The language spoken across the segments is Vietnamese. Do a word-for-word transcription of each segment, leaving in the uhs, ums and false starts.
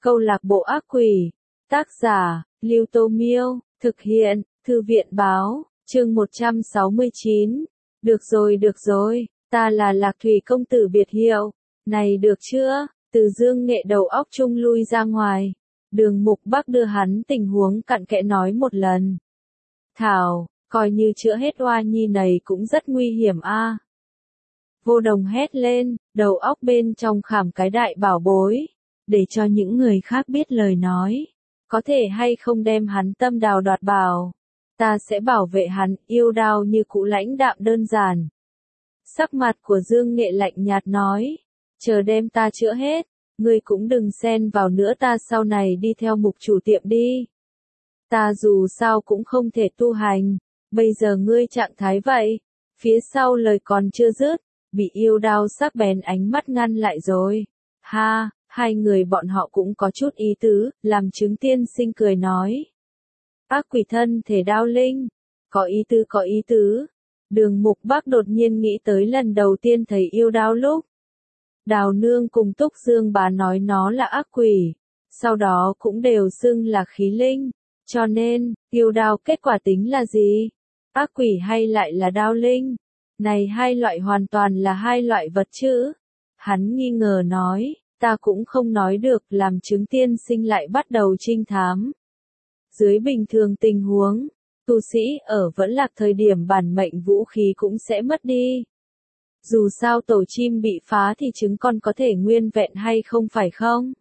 Câu lạc bộ ác quỷ. Tác giả, Lưu Tô Miêu. Thực hiện, Thư viện Báo. Chương một trăm sáu mươi chín. Được rồi được rồi, ta là Lạc Thủy công tử biệt hiệu. Này được chưa? Từ Dương Nghệ đầu óc trung lui ra ngoài. Đường Mục Bắc đưa hắn tình huống cặn kẽ nói một lần. Thảo, coi như chữa hết oa nhi này cũng rất nguy hiểm a. Vô Đồng hét lên, đầu óc bên trong khảm cái đại bảo bối. Để cho những người khác biết lời nói. Có thể hay không đem hắn tâm đào đoạt bảo. Ta sẽ bảo vệ hắn, yêu đao như cũ lãnh đạm đơn giản. Sắc mặt của Dương Nghệ lạnh nhạt nói. Chờ đem ta chữa hết, ngươi cũng đừng xen vào nữa, ta sau này đi theo mục chủ tiệm đi. Ta dù sao cũng không thể tu hành, bây giờ ngươi trạng thái vậy. Phía sau lời còn chưa dứt, bị yêu đao sắc bén ánh mắt ngăn lại rồi. Ha, hai người bọn họ cũng có chút ý tứ, làm chứng tiên sinh cười nói. Ác quỷ thân thể đao linh, có ý tứ có ý tứ. Đường Mục Bắc đột nhiên nghĩ tới lần đầu tiên thấy yêu đao lúc. Đào Nương cùng Túc Dương bà nói nó là ác quỷ, sau đó cũng đều xưng là khí linh, cho nên, yêu đao kết quả tính là gì? Ác quỷ hay lại là đao linh? Này hai loại hoàn toàn là hai loại vật chữ. Hắn nghi ngờ nói, ta cũng không nói được, làm chứng tiên sinh lại bắt đầu trinh thám. Dưới bình thường tình huống, tu sĩ ở Vẫn Lạc thời điểm bản mệnh vũ khí cũng sẽ mất đi. Dù sao tổ chim bị phá thì trứng con có thể nguyên vẹn hay không phải không?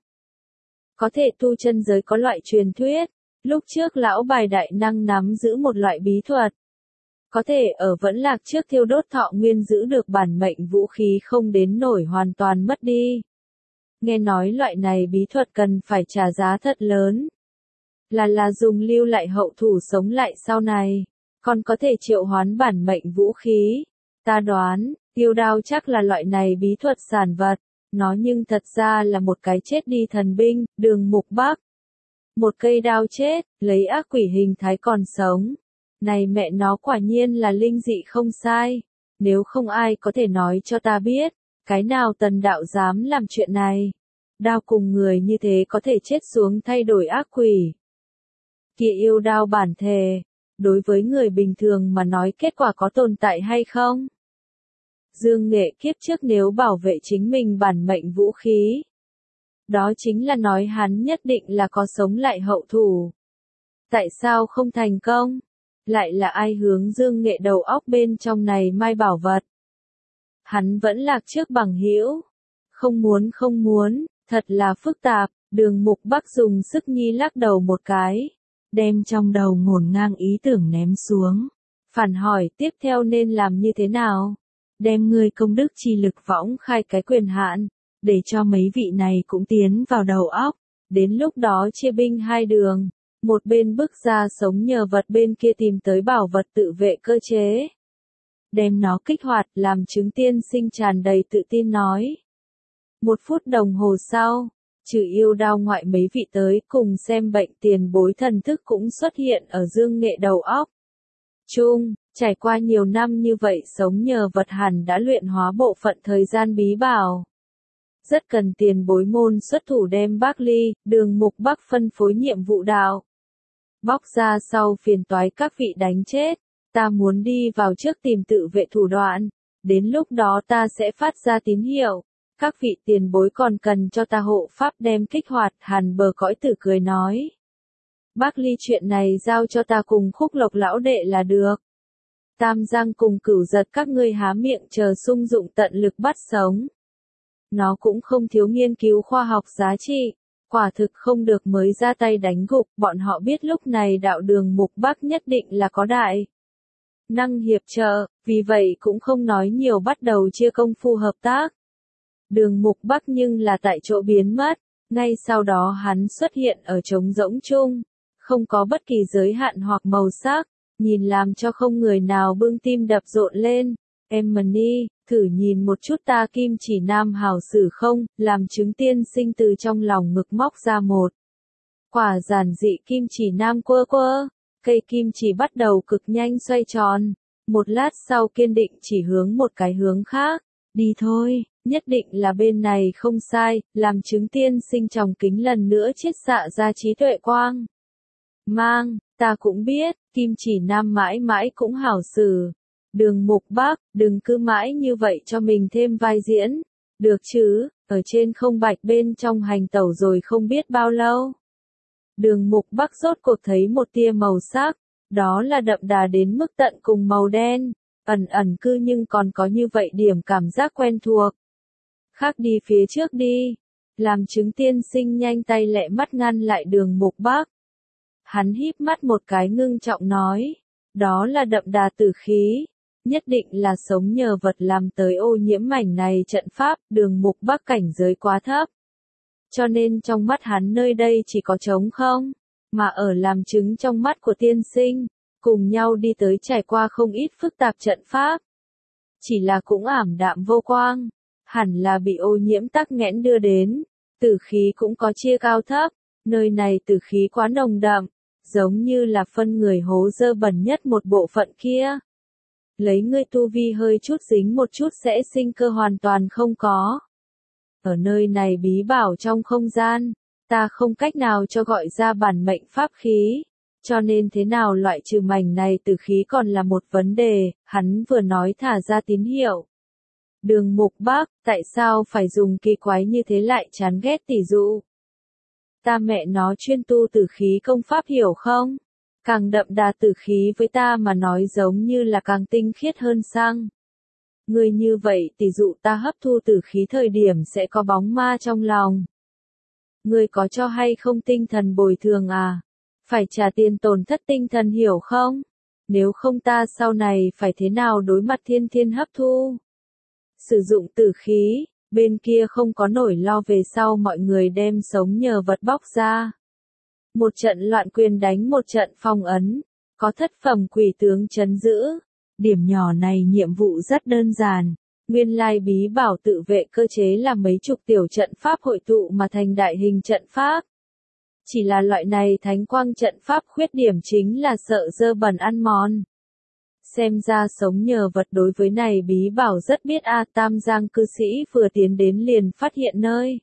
Có thể tu chân giới có loại truyền thuyết, lúc trước lão bài đại năng nắm giữ một loại bí thuật. Có thể ở Vẫn Lạc trước thiêu đốt thọ nguyên giữ được bản mệnh vũ khí không đến nổi hoàn toàn mất đi. Nghe nói loại này bí thuật cần phải trả giá thật lớn. Là là dùng lưu lại hậu thủ sống lại sau này, còn có thể triệu hoán bản mệnh vũ khí. Ta đoán, yêu đao chắc là loại này bí thuật sản vật, nó nhưng thật ra là một cái chết đi thần binh, Đường Mục Bắc. Một cây đao chết, lấy ác quỷ hình thái còn sống. Này mẹ nó quả nhiên là linh dị không sai, nếu không ai có thể nói cho ta biết, cái nào tần đạo dám làm chuyện này. Đao cùng người như thế có thể chết xuống thay đổi ác quỷ. Kia yêu đao bản thể, đối với người bình thường mà nói kết quả có tồn tại hay không? Dương Nghệ kiếp trước nếu bảo vệ chính mình bản mệnh vũ khí. Đó chính là nói hắn nhất định là có sống lại hậu thủ. Tại sao không thành công? Lại là ai hướng Dương Nghệ đầu óc bên trong này mai bảo vật? Hắn vẫn lạc trước bằng hữu. Không muốn không muốn, thật là phức tạp. Đường Mục Bắc dùng sức nhi lắc đầu một cái. Đem trong đầu ngổn ngang ý tưởng ném xuống. Phản hỏi tiếp theo nên làm như thế nào? Đem ngươi công đức chi lực võng khai cái quyền hạn, để cho mấy vị này cũng tiến vào đầu óc. Đến lúc đó chia binh hai đường, một bên bức ra sống nhờ vật, bên kia tìm tới bảo vật tự vệ cơ chế. Đem nó kích hoạt, làm chứng tiên sinh tràn đầy tự tin nói. Một phút đồng hồ sau, trừ yêu đao ngoại mấy vị tới cùng xem bệnh tiền bối thần thức cũng xuất hiện ở Dương Nghệ đầu óc. Chung, trải qua nhiều năm như vậy sống nhờ vật hẳn đã luyện hóa bộ phận thời gian bí bảo. Rất cần tiền bối môn xuất thủ đem Bác Ly, Đường Mục Bắc phân phối nhiệm vụ đạo. Bóc ra sau phiền toái các vị đánh chết, ta muốn đi vào trước tìm tự vệ thủ đoạn, đến lúc đó ta sẽ phát ra tín hiệu. Các vị tiền bối còn cần cho ta hộ pháp đem kích hoạt, Hàn Bờ Cõi Tử cười nói. Bác Ly chuyện này giao cho ta cùng Khúc Lộc lão đệ là được. Tam Giang cùng Cửu Giật các ngươi há miệng chờ sung dụng tận lực bắt sống. Nó cũng không thiếu nghiên cứu khoa học giá trị, quả thực không được mới ra tay đánh gục, bọn họ biết lúc này đạo Đường Mục Bắc nhất định là có đại năng hiệp trợ, vì vậy cũng không nói nhiều bắt đầu chia công phu hợp tác. Đường Mục Bắc nhưng là tại chỗ biến mất, ngay sau đó hắn xuất hiện ở trống rỗng chung, không có bất kỳ giới hạn hoặc màu sắc, nhìn làm cho không người nào bưng tim đập rộn lên. Emily, thử nhìn một chút ta kim chỉ nam hảo sử không, làm chứng tiên sinh từ trong lòng ngực móc ra một quả giản dị kim chỉ nam quơ quơ, cây kim chỉ bắt đầu cực nhanh xoay tròn, một lát sau kiên định chỉ hướng một cái hướng khác, Đi thôi, nhất định là bên này không sai, làm chứng tiên sinh tròng kính lần nữa chiết xạ ra trí tuệ quang. Mang, ta cũng biết, Kim Chỉ Nam mãi mãi cũng hảo xử. Đường Mục Bác, đừng cứ mãi như vậy cho mình thêm vai diễn. Được chứ, ở trên không bạch bên trong hành tẩu rồi không biết bao lâu. Đường Mục Bắc rốt cuộc thấy một tia màu sắc, đó là đậm đà đến mức tận cùng màu đen, ẩn ẩn cư nhưng còn có như vậy điểm cảm giác quen thuộc. Khác đi phía trước đi, làm chứng tiên sinh nhanh tay lẹ mắt ngăn lại Đường Mục Bắc. Hắn híp mắt một cái ngưng trọng nói, đó là đậm đà tử khí, nhất định là sống nhờ vật làm tới ô nhiễm mảnh này trận pháp. Đường Mục Bắc cảnh giới quá thấp. Cho nên trong mắt hắn nơi đây chỉ có trống không, mà ở làm chứng trong mắt của tiên sinh, cùng nhau đi tới trải qua không ít phức tạp trận pháp. Chỉ là cũng ảm đạm vô quang, hẳn là bị ô nhiễm tắc nghẽn đưa đến, tử khí cũng có chia cao thấp, nơi này tử khí quá nồng đậm, giống như là phân người hố dơ bẩn nhất một bộ phận kia. Lấy ngươi tu vi hơi chút dính một chút sẽ sinh cơ hoàn toàn không có. Ở nơi này bí bảo trong không gian, ta không cách nào cho gọi ra bản mệnh pháp khí, cho nên thế nào loại trừ mảnh này tử khí còn là một vấn đề. Hắn vừa nói thả ra tín hiệu. Đường Mục Bắc, tại sao phải dùng kỳ quái như thế lại chán ghét tỷ dụ? Ta mẹ nó chuyên tu tử khí công pháp hiểu không? Càng đậm đà tử khí với ta mà nói giống như là càng tinh khiết hơn xăng. Người như vậy tỷ dụ ta hấp thu tử khí thời điểm sẽ có bóng ma trong lòng. Người có cho hay không tinh thần bồi thường à? Phải trả tiền tổn thất tinh thần hiểu không? Nếu không ta sau này phải thế nào đối mặt thiên thiên hấp thu? Sử dụng tử khí, bên kia không có nổi lo về sau mọi người đem sống nhờ vật bóc ra. Một trận loạn quyền đánh một trận phong ấn, có thất phẩm quỷ tướng trấn giữ. Điểm nhỏ này nhiệm vụ rất đơn giản, nguyên lai bí bảo tự vệ cơ chế là mấy chục tiểu trận pháp hội tụ mà thành đại hình trận pháp. Chỉ là loại này thánh quang trận pháp khuyết điểm chính là sợ dơ bẩn ăn mòn. Xem ra sống nhờ vật đối với này bí bảo rất biết a. Tam Giang cư sĩ vừa tiến đến liền phát hiện nơi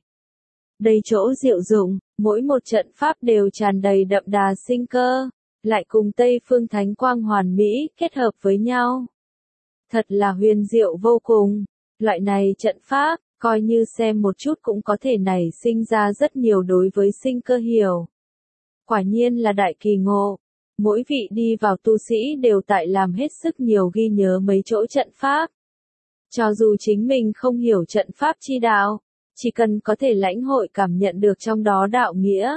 đây chỗ diệu dụng, mỗi một trận pháp đều tràn đầy đậm đà sinh cơ, lại cùng Tây Phương Thánh Quang hoàn mỹ kết hợp với nhau. Thật là huyền diệu vô cùng, loại này trận pháp, coi như xem một chút cũng có thể nảy sinh ra rất nhiều đối với sinh cơ hiểu. Quả nhiên là đại kỳ ngộ, mỗi vị đi vào tu sĩ đều tại làm hết sức nhiều ghi nhớ mấy chỗ trận pháp. Cho dù chính mình không hiểu trận pháp chi đạo, chỉ cần có thể lãnh hội cảm nhận được trong đó đạo nghĩa.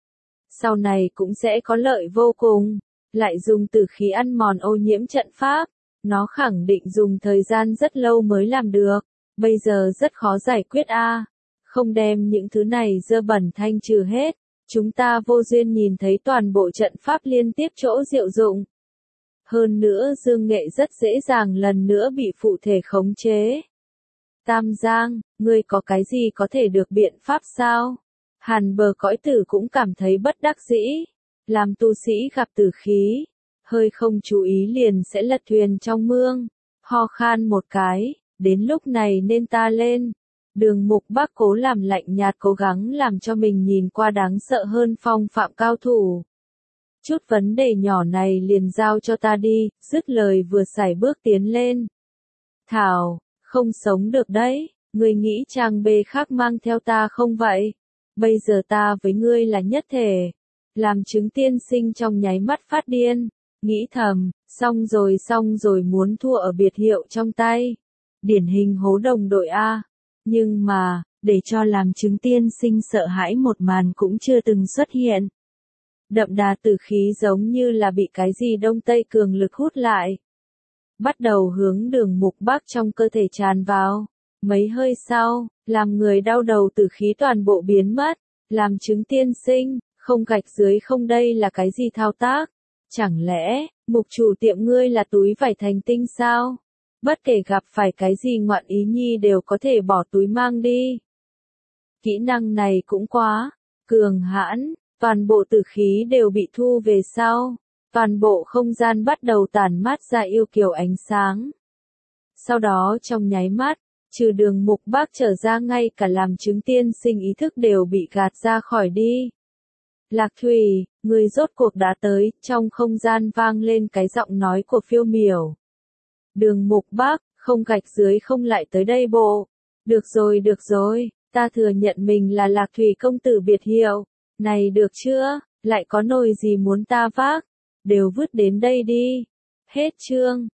Sau này cũng sẽ có lợi vô cùng, lại dùng tử khí ăn mòn ô nhiễm trận pháp, nó khẳng định dùng thời gian rất lâu mới làm được, bây giờ rất khó giải quyết a. Không đem những thứ này dơ bẩn thanh trừ hết, chúng ta vô duyên nhìn thấy toàn bộ trận pháp liên tiếp chỗ diệu dụng. Hơn nữa dương nghệ rất dễ dàng lần nữa bị phụ thể khống chế. Tam Giang, ngươi có cái gì có thể được biện pháp sao? Hàn Bờ Cõi Tử cũng cảm thấy bất đắc dĩ. Làm tu sĩ gặp tử khí, hơi không chú ý liền sẽ lật thuyền trong mương. Ho khan một cái, đến lúc này nên ta lên. Đường Mục Bắc cố làm lạnh nhạt cố gắng làm cho mình nhìn qua đáng sợ hơn phong phạm cao thủ. Chút vấn đề nhỏ này liền giao cho ta đi, dứt lời vừa sải bước tiến lên. Thảo, không sống được đấy, ngươi nghĩ chàng bê khác mang theo ta không vậy? Bây giờ ta với ngươi là nhất thể. Làm chứng tiên sinh trong nháy mắt phát điên, nghĩ thầm, xong rồi xong rồi muốn thua ở biệt hiệu trong tay. Điển hình hố đồng đội A. Nhưng mà, để cho làm chứng tiên sinh sợ hãi một màn cũng chưa từng xuất hiện. Đậm đà tử khí giống như là bị cái gì đông tây cường lực hút lại. Bắt đầu hướng Đường Mục Bắc trong cơ thể tràn vào. Mấy hơi sau, làm người đau đầu tử khí toàn bộ biến mất. Làm chứng tiên sinh, không gạch dưới không đây là cái gì thao tác? Chẳng lẽ, mục chủ tiệm ngươi là túi vải thành tinh sao? Bất kể gặp phải cái gì ngoạn ý nhi đều có thể bỏ túi mang đi. Kỹ năng này cũng quá cường hãn, toàn bộ tử khí đều bị thu về sau. Toàn bộ không gian bắt đầu tản mát ra yêu kiều ánh sáng. Sau đó trong nháy mắt, Trừ Đường Mục Bác trở ra, ngay cả làm chứng tiên sinh ý thức đều bị gạt ra khỏi đi. Lạc Thủy, người rốt cuộc đã tới, trong không gian vang lên cái giọng nói của Phiêu Miểu. Đường Mục Bác, không gạch dưới không lại tới đây bộ. Được rồi được rồi, ta thừa nhận mình là Lạc Thủy công tử biệt hiệu. Này được chưa, lại có nồi gì muốn ta vác, đều vứt đến đây đi. Hết chương.